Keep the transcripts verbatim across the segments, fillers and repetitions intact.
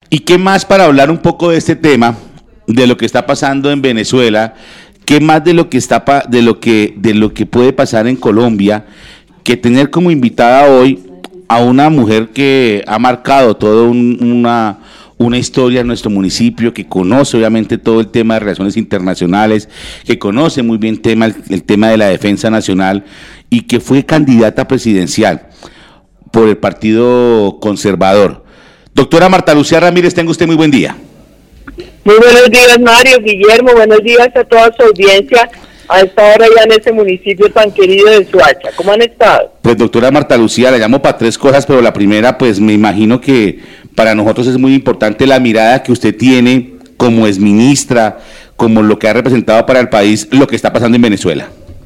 ¿Y qué más para hablar un poco de este tema, de lo que está pasando en Venezuela? ¿Qué más de lo que está pa- de lo que de lo que puede pasar en Colombia que tener como invitada hoy a una mujer que ha marcado toda un, una una historia en nuestro municipio, que conoce obviamente todo el tema de relaciones internacionales, que conoce muy bien tema, el, el tema de la defensa nacional y que fue candidata presidencial por el Partido Conservador? Doctora Marta Lucía Ramírez, tenga usted muy buen día. Muy buenos días, Mario, Guillermo, buenos días a toda su audiencia a esta hora ya en ese municipio tan querido de Soacha. ¿Cómo han estado? Pues doctora Marta Lucía, la llamo para tres cosas, pero la primera, pues me imagino que para nosotros es muy importante la mirada que usted tiene como exministra, como lo que ha representado para el país, lo que está pasando en Venezuela.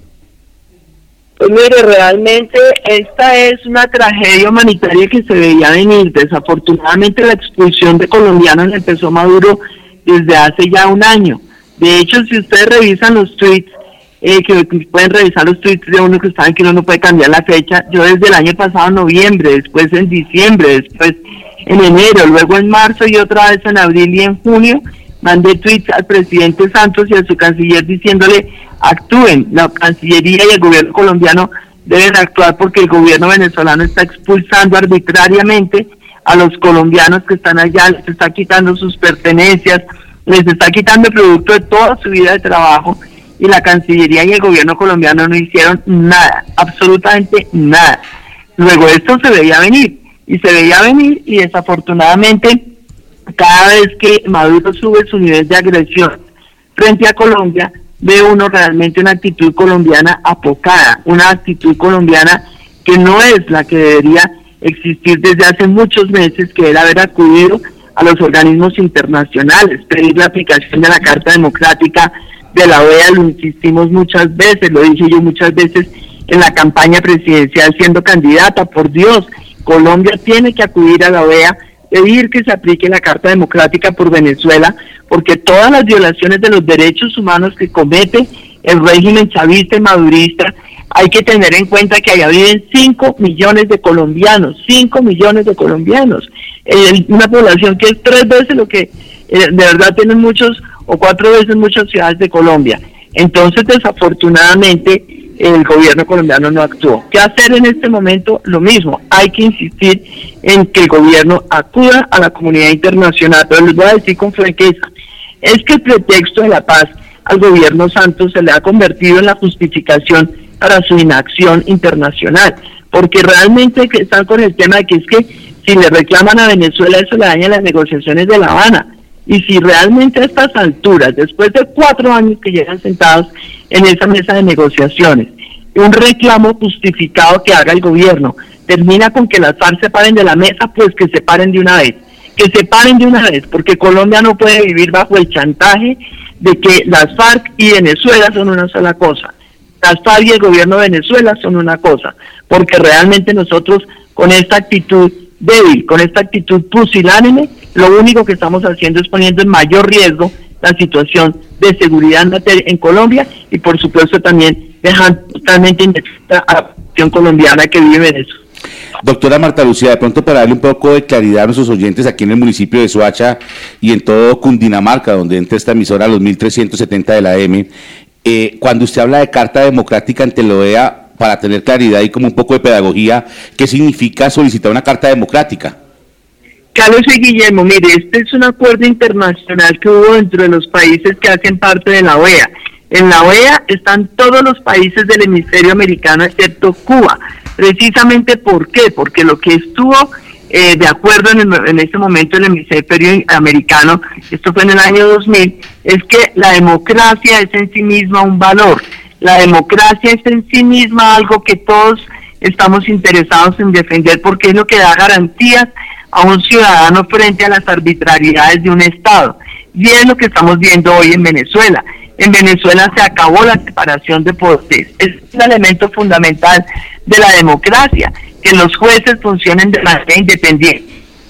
Pues mire, realmente esta es una tragedia humanitaria que se veía venir. Desafortunadamente la expulsión de colombianos empezó Maduro desde hace ya un año. De hecho, si ustedes revisan los tweets, eh, que pueden revisar los tweets de uno que saben que uno no puede cambiar la fecha, yo desde el año pasado noviembre, después en diciembre, después en enero, luego en marzo y otra vez en abril y en junio, mandé tweets al presidente Santos y a su canciller diciéndole actúen, la Cancillería y el gobierno colombiano deben actuar porque el gobierno venezolano está expulsando arbitrariamente a los colombianos que están allá, les está quitando sus pertenencias, les está quitando el producto de toda su vida de trabajo, y la Cancillería y el gobierno colombiano no hicieron nada, absolutamente nada. Luego esto se veía venir, y se veía venir, y desafortunadamente cada vez que Maduro sube su nivel de agresión frente a Colombia, ve uno realmente una actitud colombiana apocada, una actitud colombiana que no es la que debería existir desde hace muchos meses, que era haber acudido a los organismos internacionales, pedir la aplicación de la Carta Democrática de la O E A. Lo insistimos muchas veces, lo dije yo muchas veces en la campaña presidencial siendo candidata. Por Dios, Colombia tiene que acudir a la O E A, pedir que se aplique la Carta Democrática por Venezuela, porque todas las violaciones de los derechos humanos que comete el régimen chavista y madurista, hay que tener en cuenta que allá viven cinco millones de colombianos, cinco millones de colombianos, eh, una población que es tres veces lo que eh, de verdad tienen muchos, o cuatro veces muchas ciudades de Colombia. Entonces, desafortunadamente, el gobierno colombiano no actuó. ¿Qué hacer en este momento? Lo mismo, hay que insistir en que el gobierno acuda a la comunidad internacional, pero les voy a decir con franqueza, es que el pretexto de la paz al gobierno Santos se le ha convertido en la justificación para su inacción internacional, porque realmente que están con el tema de que es que si le reclaman a Venezuela eso le daña las negociaciones de La Habana, y si realmente a estas alturas, después de cuatro años que llegan sentados en esa mesa de negociaciones, un reclamo justificado que haga el gobierno termina con que las FARC se paren de la mesa, pues que se paren de una vez, que se paren de una vez, porque Colombia no puede vivir bajo el chantaje de que las FARC y Venezuela son una sola cosa, las FARC y el gobierno de Venezuela son una cosa, porque realmente nosotros con esta actitud débil, con esta actitud pusilánime, lo único que estamos haciendo es poniendo en mayor riesgo la situación de seguridad en Colombia y por supuesto también dejando totalmente indefensa a la población colombiana que vive en eso. Doctora Marta Lucía, de pronto para darle un poco de claridad a nuestros oyentes aquí en el municipio de Soacha y en todo Cundinamarca, donde entra esta emisora a los mil trescientos setenta de la M, eh, cuando usted habla de Carta Democrática ante la O E A, para tener claridad y como un poco de pedagogía, ¿qué significa solicitar una Carta Democrática? Carlos y Guillermo, mire, este es un acuerdo internacional que hubo dentro de los países que hacen parte de la O E A. En la O E A están todos los países del hemisferio americano excepto Cuba. Precisamente, ¿por qué? Porque lo que estuvo eh, de acuerdo en, el, en este momento el hemisferio americano, esto fue en el año dos mil, es que la democracia es en sí misma un valor. La democracia es en sí misma algo que todos estamos interesados en defender porque es lo que da garantías a un ciudadano frente a las arbitrariedades de un Estado. Y es lo que estamos viendo hoy en Venezuela. En Venezuela se acabó la separación de poderes. Es un elemento fundamental de la democracia, que los jueces funcionen de manera independiente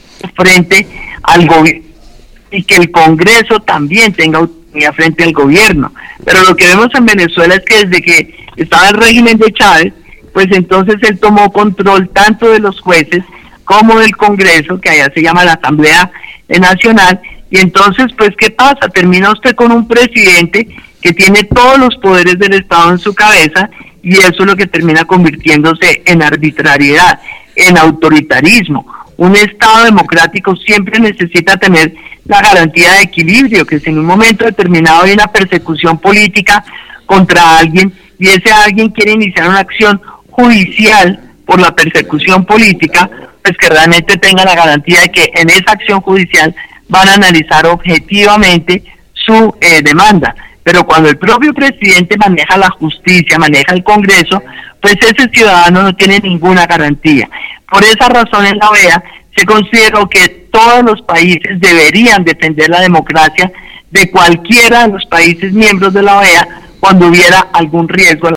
frente al gobierno y que el Congreso también tenga autonomía frente al gobierno. Pero lo que vemos en Venezuela es que desde que estaba el régimen de Chávez, pues entonces él tomó control tanto de los jueces, como del Congreso, que allá se llama la Asamblea Nacional. Y entonces, pues, ¿qué pasa? Termina usted con un presidente que tiene todos los poderes del Estado en su cabeza, y eso es lo que termina convirtiéndose en arbitrariedad, en autoritarismo. Un Estado democrático siempre necesita tener la garantía de equilibrio, que si en un momento determinado hay una persecución política contra alguien y ese alguien quiere iniciar una acción judicial por la persecución política, pues que realmente tenga la garantía de que en esa acción judicial van a analizar objetivamente su eh, demanda. Pero cuando el propio presidente maneja la justicia, maneja el Congreso, pues ese ciudadano no tiene ninguna garantía. Por esa razón, en la O E A se consideró que todos los países deberían defender la democracia de cualquiera de los países miembros de la O E A cuando hubiera algún riesgo.